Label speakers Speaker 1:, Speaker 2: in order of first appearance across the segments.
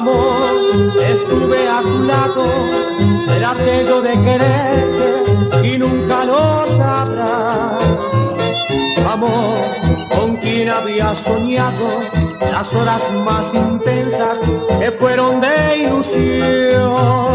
Speaker 1: Amor, estuve a tu lado, traté yo de quererte y nunca lo sabrás. Amor, con quien había soñado las horas más intensas que fueron de ilusión.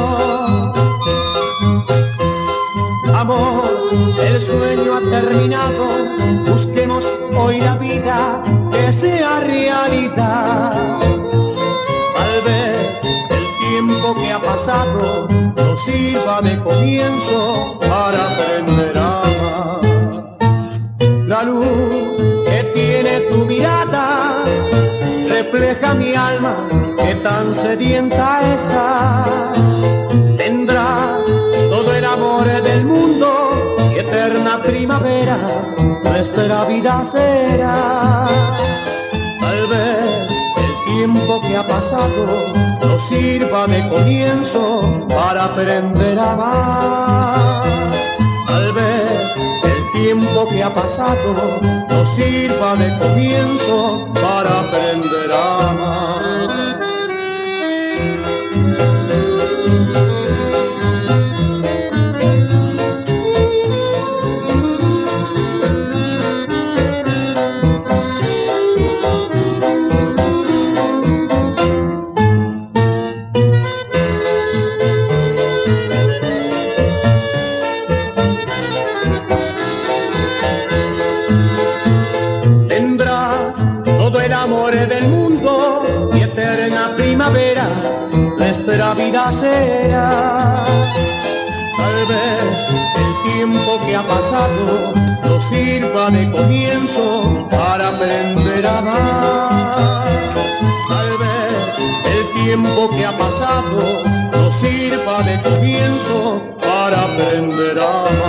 Speaker 1: Amor, el sueño ha terminado, busquemos hoy la vida que sea realidad. Tal vez el tiempo que ha pasado nos sirva de comienzo para aprender a amar. La luz que tiene tu mirada refleja mi alma que tan sedienta está. Tendrás todo el amor del mundo y eterna primavera nuestra vida será. Tal vez el tiempo que ha pasado nos sirva de comienzo para aprender a amar. Tal vez el tiempo que ha pasado nos sirva de comienzo para aprender a amar. Del mundo y eterna primavera nuestra vida será. Tal vez el tiempo que ha pasado nos sirva de comienzo para aprender a amar. Tal vez el tiempo que ha pasado nos sirva de comienzo para aprender a amar.